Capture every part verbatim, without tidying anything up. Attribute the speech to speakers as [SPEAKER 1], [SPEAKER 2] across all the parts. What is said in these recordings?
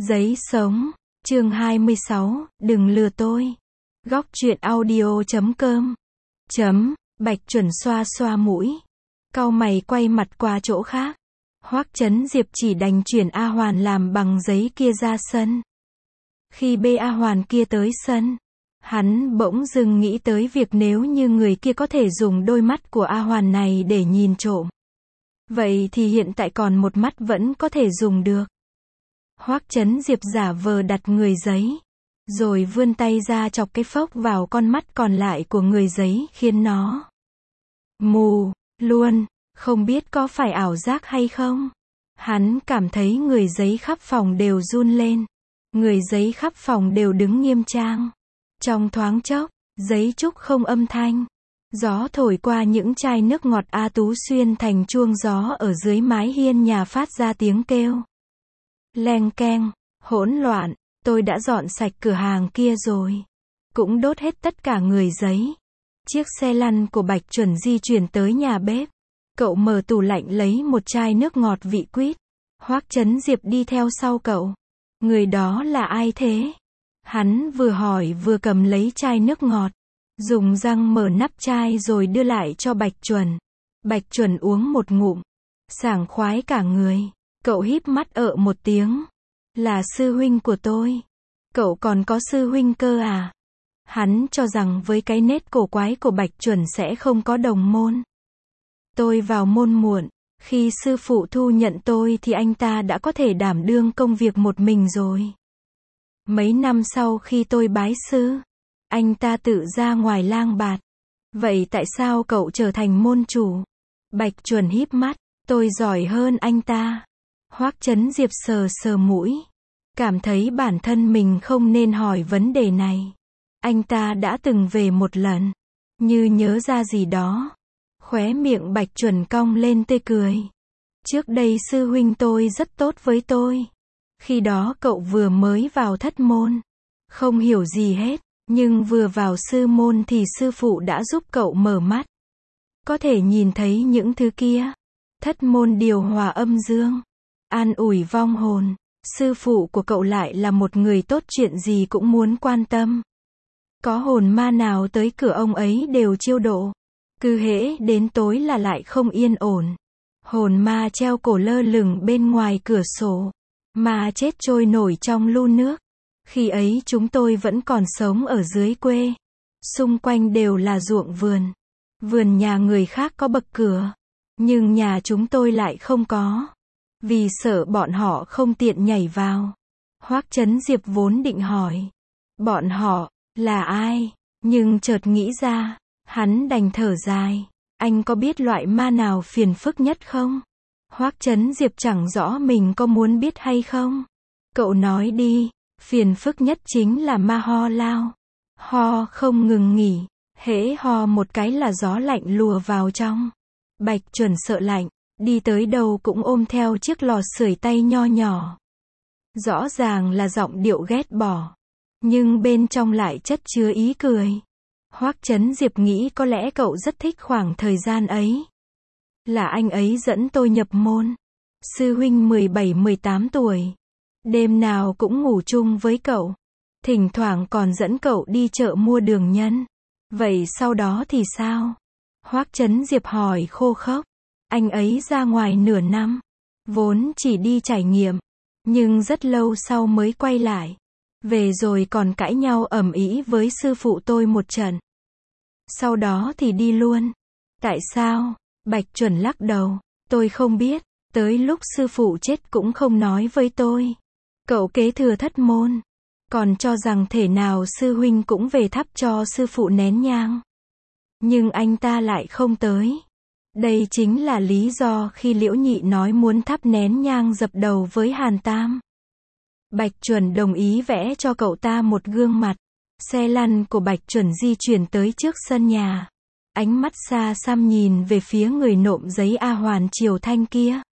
[SPEAKER 1] Giấy sống, chương hai mươi sáu, đừng lừa tôi. Góc truyện audio chấm com. Chấm, Bạch Chuẩn xoa xoa mũi. Cau mày quay mặt qua chỗ khác. Hoắc Chấn Diệp chỉ đành chuyển A Hoàn làm bằng giấy kia ra sân. Khi bê A Hoàn kia tới sân, hắn bỗng dưng nghĩ tới việc nếu như người kia có thể dùng đôi mắt của A Hoàn này để nhìn trộm. Vậy thì hiện tại còn một mắt vẫn có thể dùng được. Hoắc Chấn Diệp giả vờ đặt người giấy, rồi vươn tay ra chọc cái phốc vào con mắt còn lại của người giấy khiến nó mù luôn, không biết có phải ảo giác hay không. Hắn cảm thấy người giấy khắp phòng đều run lên, người giấy khắp phòng đều đứng nghiêm trang. Trong thoáng chốc, giấy trúc không âm thanh. Gió thổi qua những chai nước ngọt A Tú xuyên thành chuông gió ở dưới mái hiên nhà phát ra tiếng kêu leng keng, hỗn loạn. Tôi đã dọn sạch cửa hàng kia rồi, cũng đốt hết tất cả người giấy. Chiếc xe lăn của Bạch Chuẩn di chuyển tới nhà bếp. Cậu mở tủ lạnh lấy một chai nước ngọt vị quýt. Hoắc Chấn Diệp đi theo sau cậu. Người đó là ai thế? Hắn vừa hỏi vừa cầm lấy chai nước ngọt, dùng răng mở nắp chai rồi đưa lại cho Bạch Chuẩn. Bạch Chuẩn uống một ngụm, sảng khoái cả người. Cậu híp mắt ợ một tiếng. Là sư huynh của tôi. Cậu còn có sư huynh cơ à? Hắn cho rằng với cái nết cổ quái của Bạch Chuẩn sẽ không có đồng môn. Tôi vào môn muộn, khi sư phụ thu nhận tôi thì anh ta đã có thể đảm đương công việc một mình rồi. Mấy năm sau khi tôi bái sư, anh ta tự ra ngoài lang bạt. Vậy tại sao cậu trở thành môn chủ? Bạch Chuẩn híp mắt, tôi giỏi hơn anh ta. Hoắc Chấn Diệp sờ sờ mũi, cảm thấy bản thân mình không nên hỏi vấn đề này. Anh ta đã từng về một lần, như nhớ ra gì đó. Khóe miệng Bạch Chuẩn cong lên tươi cười. Trước đây sư huynh tôi rất tốt với tôi. Khi đó cậu vừa mới vào thất môn, không hiểu gì hết, nhưng vừa vào sư môn thì sư phụ đã giúp cậu mở mắt. Có thể nhìn thấy những thứ kia. Thất môn điều hòa âm dương, an ủi vong hồn. Sư phụ của cậu lại là một người tốt, chuyện gì cũng muốn quan tâm. Có hồn ma nào tới cửa ông ấy đều chiêu độ. Cứ hễ đến tối là lại không yên ổn. Hồn ma treo cổ lơ lửng bên ngoài cửa sổ, ma chết trôi nổi trong lu nước. Khi ấy chúng tôi vẫn còn sống ở dưới quê. Xung quanh đều là ruộng vườn. Vườn nhà người khác có bậc cửa, nhưng nhà chúng tôi lại không có. Vì sợ bọn họ không tiện nhảy vào. Hoắc Chấn Diệp vốn định hỏi bọn họ là ai, nhưng chợt nghĩ ra, hắn đành thở dài. Anh có biết loại ma nào phiền phức nhất không? Hoắc Chấn Diệp chẳng rõ mình có muốn biết hay không. Cậu nói đi. Phiền phức nhất chính là ma ho lao. Ho không ngừng nghỉ, hễ ho một cái là gió lạnh lùa vào trong. Bạch Chuẩn sợ lạnh, đi tới đâu cũng ôm theo chiếc lò sưởi tay nho nhỏ. Rõ ràng là giọng điệu ghét bỏ, nhưng bên trong lại chất chứa ý cười. Hoắc Chấn Diệp nghĩ có lẽ cậu rất thích khoảng thời gian ấy. Là anh ấy dẫn tôi nhập môn. Sư huynh mười bảy mười tám tuổi. Đêm nào cũng ngủ chung với cậu. Thỉnh thoảng còn dẫn cậu đi chợ mua đường nhân. Vậy sau đó thì sao? Hoắc Chấn Diệp hỏi khô khốc. Anh ấy ra ngoài nửa năm. Vốn chỉ đi trải nghiệm, nhưng rất lâu sau mới quay lại. Về rồi còn cãi nhau ầm ĩ với sư phụ tôi một trận. Sau đó thì đi luôn. Tại sao? Bạch Chuẩn lắc đầu. Tôi không biết. Tới lúc sư phụ chết cũng không nói với tôi. Cậu kế thừa thất môn, còn cho rằng thể nào sư huynh cũng về thắp cho sư phụ nén nhang. Nhưng anh ta lại không tới. Đây chính là lý do khi Liễu Nhị nói muốn thắp nén nhang dập đầu với Hàn Tam. Bạch Chuẩn đồng ý vẽ cho cậu ta một gương mặt. Xe lăn của Bạch Chuẩn di chuyển tới trước sân nhà. Ánh mắt xa xăm nhìn về phía người nộm giấy A Hoàn Triều Thanh kia.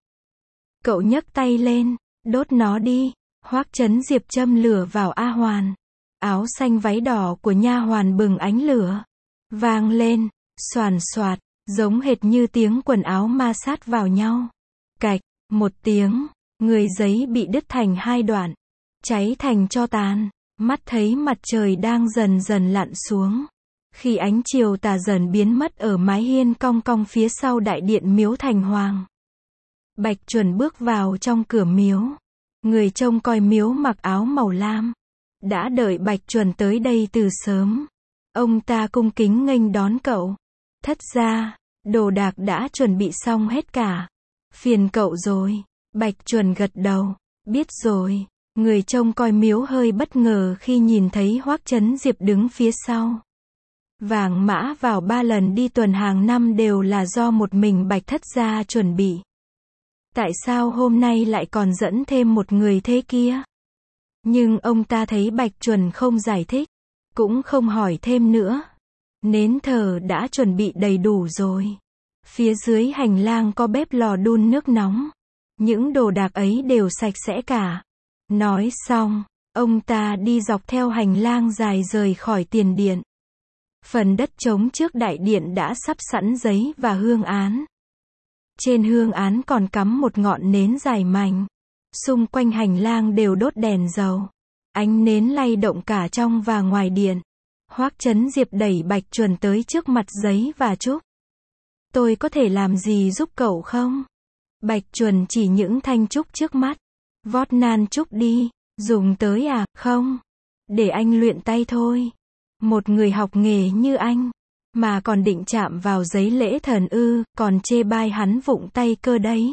[SPEAKER 1] Cậu nhấc tay lên, đốt nó đi. Hoắc Chấn Diệp châm lửa vào A Hoàn. Áo xanh váy đỏ của nha hoàn bừng ánh lửa. Vang lên, xoàn xoạt, giống hệt như tiếng quần áo ma sát vào nhau. Cạch, một tiếng, người giấy bị đứt thành hai đoạn. cháy thành tro tàn. Mắt thấy mặt trời đang dần dần lặn xuống. Khi ánh chiều tà dần biến mất ở mái hiên cong cong phía sau đại điện miếu Thành Hoàng. Bạch Chuẩn bước vào trong cửa miếu. Người trông coi miếu mặc áo màu lam. Đã đợi Bạch Chuẩn tới đây từ sớm. Ông ta cung kính nghênh đón cậu. Thất gia, đồ đạc đã chuẩn bị xong hết cả. Phiền cậu rồi. Bạch Chuẩn gật đầu. Biết rồi. Người trông coi miếu hơi bất ngờ khi nhìn thấy Hoắc Chấn Diệp đứng phía sau. Vàng mã vào ba lần đi tuần hàng năm đều là do một mình Bạch thất gia chuẩn bị. Tại sao hôm nay lại còn dẫn thêm một người thế kia? Nhưng ông ta thấy Bạch Chuẩn không giải thích, cũng không hỏi thêm nữa. Nến thờ đã chuẩn bị đầy đủ rồi. Phía dưới hành lang có bếp lò đun nước nóng. Những đồ đạc ấy đều sạch sẽ cả. Nói xong, ông ta đi dọc theo hành lang dài rời khỏi tiền điện. Phần đất trống trước đại điện đã sắp sẵn giấy và hương án. Trên hương án còn cắm một ngọn nến dài mảnh. Xung quanh hành lang đều đốt đèn dầu. Ánh nến lay động cả trong và ngoài điện. Hoắc Chấn Diệp đẩy Bạch Chuẩn tới trước mặt giấy và trúc. Tôi có thể làm gì giúp cậu không? Bạch Chuẩn chỉ những thanh trúc trước mắt. Vót nan trúc đi. Dùng tới à? Không. Để anh luyện tay thôi. Một người học nghề như anh, mà còn định chạm vào giấy lễ thần ư, còn chê bai hắn vụng tay cơ đấy.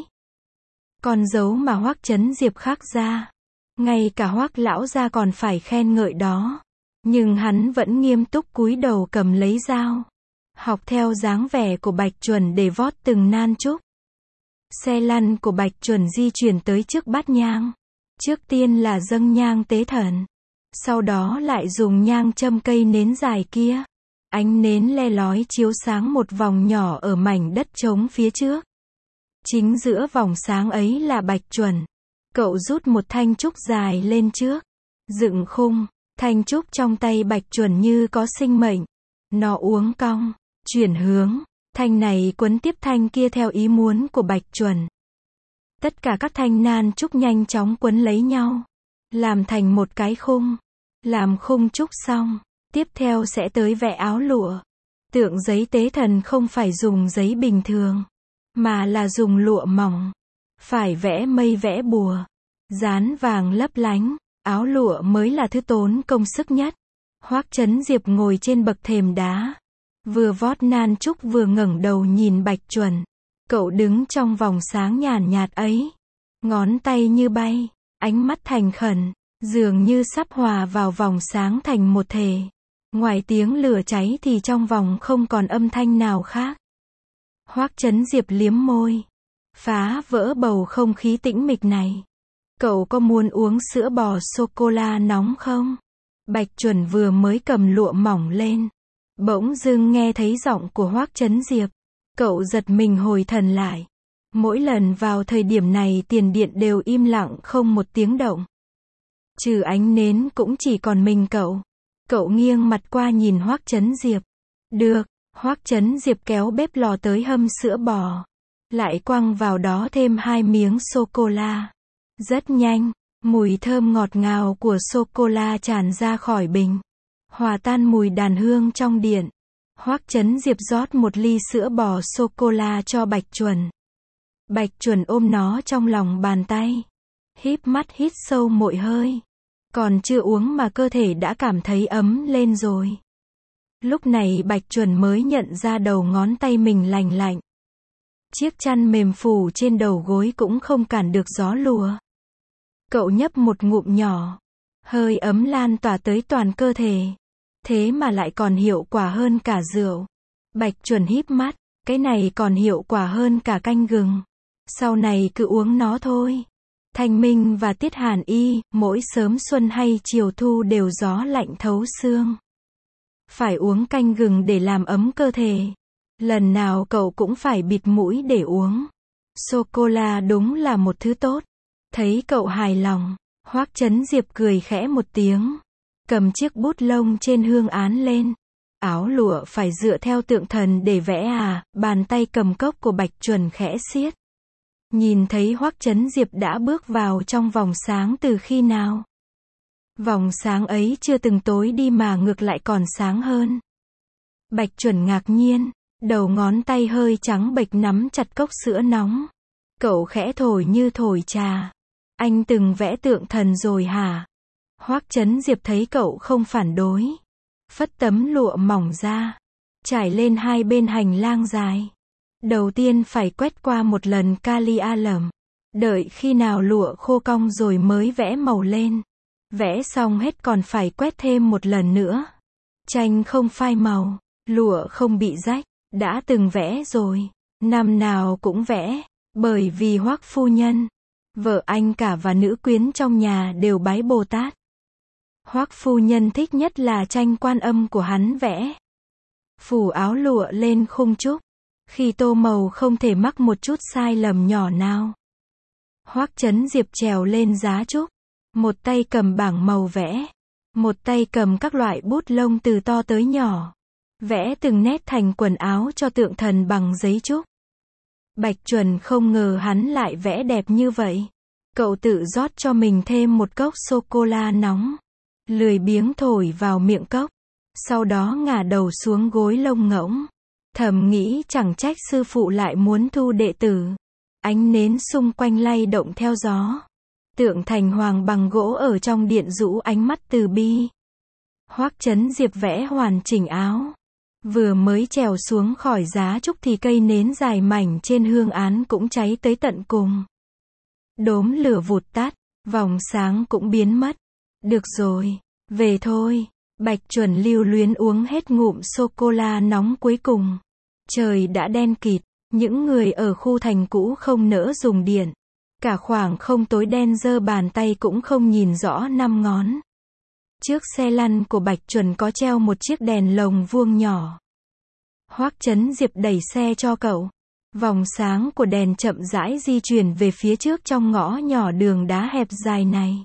[SPEAKER 1] Con dấu mà Hoắc Chấn Diệp khắc ra. Ngay cả Hoắc lão gia còn phải khen ngợi đó. Nhưng hắn vẫn nghiêm túc cúi đầu cầm lấy dao. Học theo dáng vẻ của Bạch Chuẩn để vót từng nan trúc. Xe lăn của Bạch Chuẩn di chuyển tới trước bát nhang. Trước tiên là dâng nhang tế thần. Sau đó lại dùng nhang châm cây nến dài kia. Ánh nến le lói chiếu sáng một vòng nhỏ ở mảnh đất trống phía trước. Chính giữa vòng sáng ấy là Bạch Chuẩn. Cậu rút một thanh trúc dài lên trước. Dựng khung. Thanh trúc trong tay Bạch Chuẩn như có sinh mệnh. Nó uốn cong, chuyển hướng. Thanh này quấn tiếp thanh kia theo ý muốn của Bạch Chuẩn. Tất cả các thanh nan trúc nhanh chóng quấn lấy nhau. Làm thành một cái khung. Làm khung trúc xong. Tiếp theo sẽ tới vẽ áo lụa. Tượng giấy tế thần không phải dùng giấy bình thường. Mà là dùng lụa mỏng. Phải vẽ mây vẽ bùa. Dán vàng lấp lánh. Áo lụa mới là thứ tốn công sức nhất. Hoắc Chấn Diệp ngồi trên bậc thềm đá. Vừa vót nan trúc vừa ngẩng đầu nhìn Bạch Chuẩn. Cậu đứng trong vòng sáng nhàn nhạt ấy. Ngón tay như bay. Ánh mắt thành khẩn. Dường như sắp hòa vào vòng sáng thành một thể. Ngoài tiếng lửa cháy thì trong vòng không còn âm thanh nào khác. Hoắc Chấn Diệp liếm môi. Phá vỡ bầu không khí tĩnh mịch này. Cậu có muốn uống sữa bò sô-cô-la nóng không? Bạch Chuẩn vừa mới cầm lụa mỏng lên. Bỗng dưng nghe thấy giọng của Hoắc Chấn Diệp. Cậu giật mình hồi thần lại. Mỗi lần vào thời điểm này tiền điện đều im lặng không một tiếng động. Trừ ánh nến cũng chỉ còn mình cậu. Cậu nghiêng mặt qua nhìn Hoắc Chấn Diệp. Được, Hoắc Chấn Diệp kéo bếp lò tới hâm sữa bò. Lại quăng vào đó thêm hai miếng sô-cô-la. Rất nhanh, mùi thơm ngọt ngào của sô-cô-la tràn ra khỏi bình. Hòa tan mùi đàn hương trong điện. Hoắc Chấn Diệp rót một ly sữa bò sô-cô-la cho Bạch Chuẩn. Bạch Chuẩn ôm nó trong lòng bàn tay. Híp mắt hít sâu một hơi. Còn chưa uống mà cơ thể đã cảm thấy ấm lên rồi. Lúc này Bạch Chuẩn mới nhận ra đầu ngón tay mình lành lạnh. Chiếc chăn mềm phủ trên đầu gối cũng không cản được gió lùa. Cậu nhấp một ngụm nhỏ. Hơi ấm lan tỏa tới toàn cơ thể. Thế mà lại còn hiệu quả hơn cả rượu. Bạch Chuẩn híp mắt. Cái này còn hiệu quả hơn cả canh gừng. Sau này cứ uống nó thôi. Thanh minh và tiết hàn y, mỗi sớm xuân hay chiều thu đều gió lạnh thấu xương. Phải uống canh gừng để làm ấm cơ thể. Lần nào cậu cũng phải bịt mũi để uống. Sô-cô-la đúng là một thứ tốt. Thấy cậu hài lòng, Hoắc Chấn Diệp cười khẽ một tiếng. Cầm chiếc bút lông trên hương án lên. Áo lụa phải dựa theo tượng thần để vẽ à, bàn tay cầm cốc của Bạch Chuẩn khẽ siết. Nhìn thấy Hoắc Chấn Diệp đã bước vào trong vòng sáng từ khi nào? Vòng sáng ấy chưa từng tối đi mà ngược lại còn sáng hơn. Bạch Chuẩn ngạc nhiên, đầu ngón tay hơi trắng bệch nắm chặt cốc sữa nóng. Cậu khẽ thổi như thổi trà. Anh từng vẽ tượng thần rồi hả? Hoắc Chấn Diệp thấy cậu không phản đối. Phất tấm lụa mỏng ra. Trải lên hai bên hành lang dài. Đầu tiên phải quét qua một lần kali a lầm. Đợi khi nào lụa khô cong rồi mới vẽ màu lên. Vẽ xong hết còn phải quét thêm một lần nữa. Tranh không phai màu, lụa không bị rách, đã từng vẽ rồi. Năm nào cũng vẽ, bởi vì Hoắc phu nhân, vợ anh cả và nữ quyến trong nhà đều bái Bồ Tát. Hoắc phu nhân thích nhất là tranh Quan Âm của hắn vẽ. Phủ áo lụa lên khung trúc, khi tô màu không thể mắc một chút sai lầm nhỏ nào. Hoắc Chấn Diệp trèo lên giá trúc, một tay cầm bảng màu vẽ, một tay cầm các loại bút lông từ to tới nhỏ, vẽ từng nét thành quần áo cho tượng thần bằng giấy trúc. Bạch Chuẩn không ngờ hắn lại vẽ đẹp như vậy. Cậu tự rót cho mình thêm một cốc sô-cô-la nóng, lười biếng thổi vào miệng cốc, sau đó ngả đầu xuống gối lông ngỗng, thầm nghĩ chẳng trách sư phụ lại muốn thu đệ tử. Ánh nến xung quanh lay động theo gió. Tượng thành hoàng bằng gỗ ở trong điện rũ ánh mắt từ bi. Hoắc Chấn Diệp vẽ hoàn chỉnh áo. Vừa mới trèo xuống khỏi giá trúc thì cây nến dài mảnh trên hương án cũng cháy tới tận cùng. Đốm lửa vụt tắt, vòng sáng cũng biến mất. Được rồi, về thôi. Bạch Chuẩn lưu luyến uống hết ngụm sô-cô-la nóng cuối cùng. Trời đã đen kịt, những người ở khu thành cũ không nỡ dùng điện. Cả khoảng không tối đen giơ bàn tay cũng không nhìn rõ năm ngón. Trước xe lăn của Bạch Chuẩn có treo một chiếc đèn lồng vuông nhỏ. Hoắc Chấn Diệp đẩy xe cho cậu. Vòng sáng của đèn chậm rãi di chuyển về phía trước trong ngõ nhỏ đường đá hẹp dài này.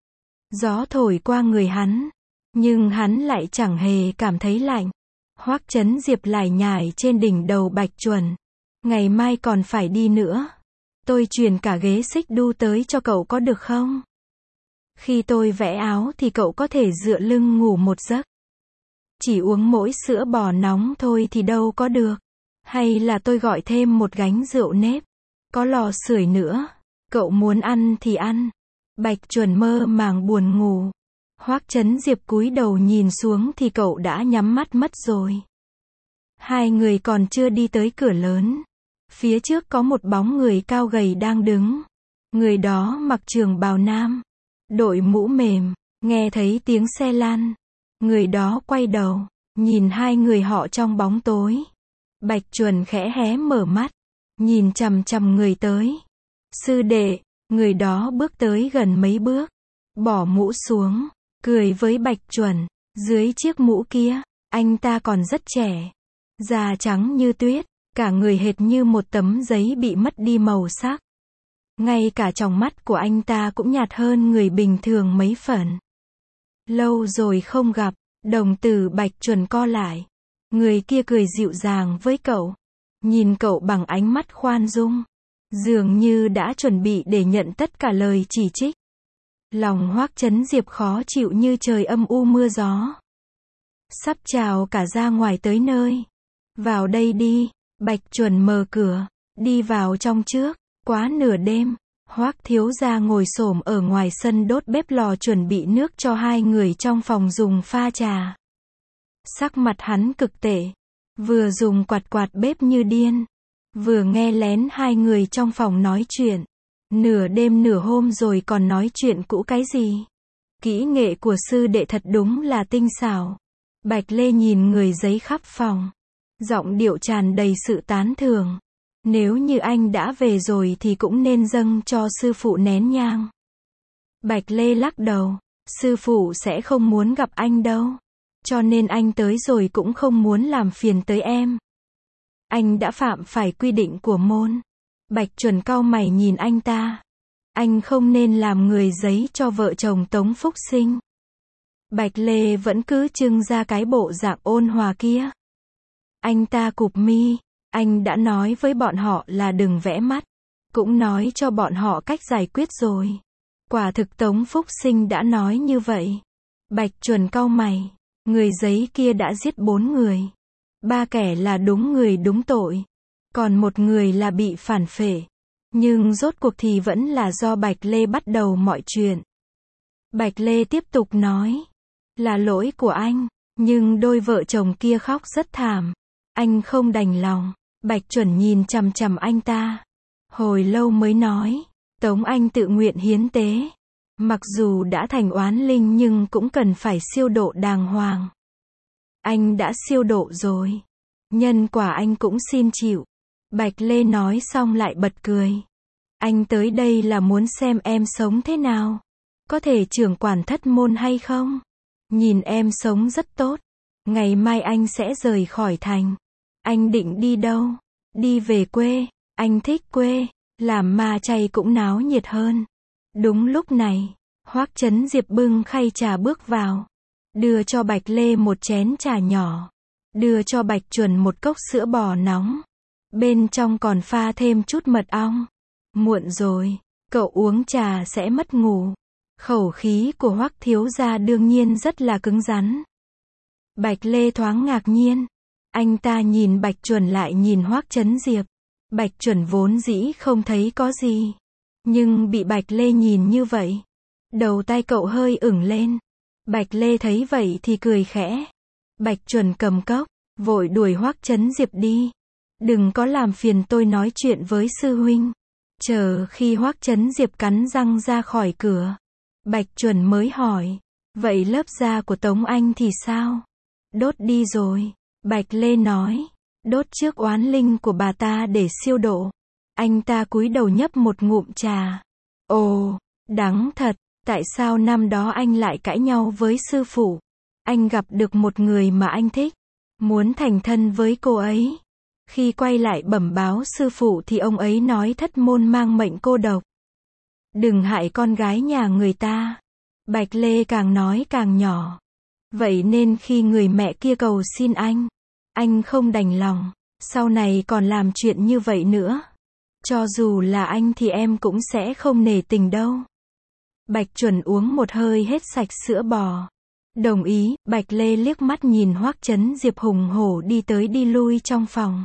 [SPEAKER 1] Gió thổi qua người hắn, nhưng hắn lại chẳng hề cảm thấy lạnh. Hoắc Chấn Diệp lải nhải trên đỉnh đầu Bạch Chuẩn. Ngày mai còn phải đi nữa. Tôi chuyển cả ghế xích đu tới cho cậu có được không? Khi tôi vẽ áo thì cậu có thể dựa lưng ngủ một giấc. Chỉ uống mỗi sữa bò nóng thôi thì đâu có được. Hay là tôi gọi thêm một gánh rượu nếp. Có lò sưởi nữa. Cậu muốn ăn thì ăn. Bạch Chuẩn mơ màng buồn ngủ. Hoắc Chấn Diệp cúi đầu nhìn xuống thì cậu đã nhắm mắt mất rồi. Hai người còn chưa đi tới cửa lớn. Phía trước có một bóng người cao gầy đang đứng. Người đó mặc trường bào nam, đội mũ mềm, nghe thấy tiếng xe lăn. Người đó quay đầu, nhìn hai người họ trong bóng tối. Bạch Chuẩn khẽ hé mở mắt, nhìn chằm chằm người tới. Sư đệ, người đó bước tới gần mấy bước, bỏ mũ xuống, cười với Bạch Chuẩn. Dưới chiếc mũ kia, anh ta còn rất trẻ, da trắng như tuyết, cả người hệt như một tấm giấy bị mất đi màu sắc. Ngay cả tròng mắt của anh ta cũng nhạt hơn người bình thường mấy phần. Lâu rồi không gặp, đồng tử Bạch Chuẩn co lại. Người kia cười dịu dàng với cậu, nhìn cậu bằng ánh mắt khoan dung, dường như đã chuẩn bị để nhận tất cả lời chỉ trích. Lòng Hoắc Chấn Diệp khó chịu như trời âm u mưa gió. Sắp trào cả ra ngoài tới nơi. Vào đây đi. Bạch Chuẩn mở cửa, đi vào trong trước. Quá nửa đêm, Hoắc thiếu gia ngồi xổm ở ngoài sân đốt bếp lò chuẩn bị nước cho hai người trong phòng dùng pha trà. Sắc mặt hắn cực tệ, vừa dùng quạt quạt bếp như điên, vừa nghe lén hai người trong phòng nói chuyện. Nửa đêm nửa hôm rồi còn nói chuyện cũ cái gì? Kỹ nghệ của sư đệ thật đúng là tinh xảo. Bạch Lê nhìn người giấy khắp phòng, giọng điệu tràn đầy sự tán thưởng. Nếu như anh đã về rồi thì cũng nên dâng cho sư phụ nén nhang. Bạch Lê lắc đầu, sư phụ sẽ không muốn gặp anh đâu. Cho nên anh tới rồi cũng không muốn làm phiền tới em. Anh đã phạm phải quy định của môn. Bạch Chuẩn cau mày nhìn anh ta. Anh không nên làm người giấy cho vợ chồng Tống Phúc Sinh. Bạch Lê vẫn cứ trưng ra cái bộ dạng ôn hòa kia. Anh ta cụp mi. Anh đã nói với bọn họ là đừng vẽ mắt. Cũng nói cho bọn họ cách giải quyết rồi. Quả thực Tống Phúc Sinh đã nói như vậy. Bạch Chuẩn cau mày. Người giấy kia đã giết bốn người. Ba kẻ là đúng người đúng tội. Còn một người là bị phản phệ. Nhưng rốt cuộc thì vẫn là do Bạch Lê bắt đầu mọi chuyện. Bạch Lê tiếp tục nói. Là lỗi của anh. Nhưng đôi vợ chồng kia khóc rất thảm. Anh không đành lòng. Bạch Chuẩn nhìn chằm chằm anh ta. Hồi lâu mới nói. Tống Anh tự nguyện hiến tế. Mặc dù đã thành oán linh nhưng cũng cần phải siêu độ đàng hoàng. Anh đã siêu độ rồi. Nhân quả anh cũng xin chịu. Bạch Lê nói xong lại bật cười. Anh tới đây là muốn xem em sống thế nào. Có thể trưởng quản thất môn hay không? Nhìn em sống rất tốt. Ngày mai anh sẽ rời khỏi thành. Anh định đi đâu? Đi về quê. Anh thích quê. Làm ma chay cũng náo nhiệt hơn. Đúng lúc này, Hoắc Chấn Diệp bưng khay trà bước vào. Đưa cho Bạch Lê một chén trà nhỏ. Đưa cho Bạch Chuẩn một cốc sữa bò nóng. Bên trong còn pha thêm chút mật ong. Muộn rồi, cậu uống trà sẽ mất ngủ. Khẩu khí của Hoắc thiếu gia đương nhiên rất là cứng rắn. Bạch Lê thoáng ngạc nhiên. Anh ta nhìn Bạch Chuẩn lại nhìn Hoắc Chấn Diệp. Bạch Chuẩn vốn dĩ không thấy có gì. Nhưng bị Bạch Lê nhìn như vậy. Đầu tay cậu hơi ửng lên. Bạch Lê thấy vậy thì cười khẽ. Bạch Chuẩn cầm cốc, vội đuổi Hoắc Chấn Diệp đi. Đừng có làm phiền tôi nói chuyện với sư huynh. Chờ khi Hoắc Chấn Diệp cắn răng ra khỏi cửa. Bạch Chuẩn mới hỏi. Vậy lớp da của Tống Anh thì sao? Đốt đi rồi. Bạch Lê nói. Đốt trước oán linh của bà ta để siêu độ. Anh ta cúi đầu nhấp một ngụm trà. Ồ, đắng thật. Tại sao năm đó anh lại cãi nhau với sư phụ? Anh gặp được một người mà anh thích. Muốn thành thân với cô ấy. Khi quay lại bẩm báo sư phụ thì ông ấy nói thất môn mang mệnh cô độc. Đừng hại con gái nhà người ta. Bạch Lê càng nói càng nhỏ. Vậy nên khi người mẹ kia cầu xin anh, anh không đành lòng. Sau này còn làm chuyện như vậy nữa. Cho dù là anh thì em cũng sẽ không nể tình đâu. Bạch Chuẩn uống một hơi hết sạch sữa bò. Đồng ý. Bạch Lê liếc mắt nhìn Hoắc Chấn Diệp hùng hổ đi tới đi lui trong phòng.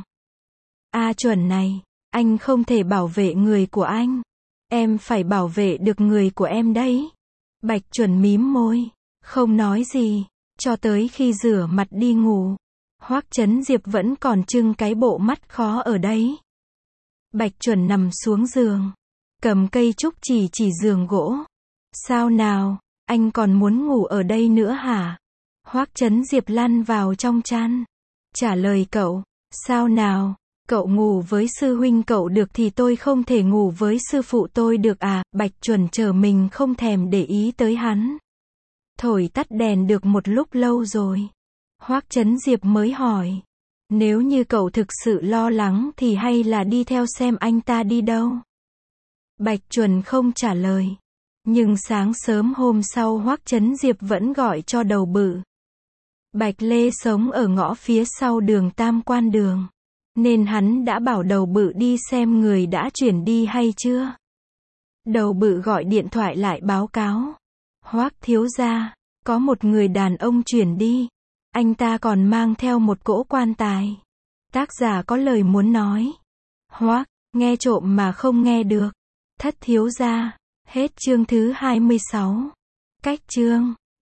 [SPEAKER 1] A Chuẩn này, anh không thể bảo vệ người của anh. Em phải bảo vệ được người của em đấy. Bạch Chuẩn mím môi, không nói gì, cho tới khi rửa mặt đi ngủ. Hoắc Chấn Diệp vẫn còn trưng cái bộ mắt khó ở đấy. Bạch Chuẩn nằm xuống giường, cầm cây trúc chỉ chỉ giường gỗ. Sao nào, anh còn muốn ngủ ở đây nữa hả? Hoắc Chấn Diệp lăn vào trong chăn. Trả lời cậu, sao nào, cậu ngủ với sư huynh cậu được thì tôi không thể ngủ với sư phụ tôi được à? Bạch Chuẩn chờ mình không thèm để ý tới hắn. Thổi tắt đèn được một lúc lâu rồi. Hoắc Chấn Diệp mới hỏi. Nếu như cậu thực sự lo lắng thì hay là đi theo xem anh ta đi đâu? Bạch Chuẩn không trả lời. Nhưng sáng sớm hôm sau Hoắc Chấn Diệp vẫn gọi cho Đầu Bự. Bạch Lê sống ở ngõ phía sau đường Tam Quan Đường. Nên hắn đã bảo Đầu Bự đi xem người đã chuyển đi hay chưa. Đầu Bự gọi điện thoại lại báo cáo. Hoắc thiếu gia, có một người đàn ông chuyển đi. Anh ta còn mang theo một cỗ quan tài. Tác giả có lời muốn nói. Hoắc, nghe trộm mà không nghe được. Thất thiếu gia. Hết chương thứ hai mươi sáu. Cách chương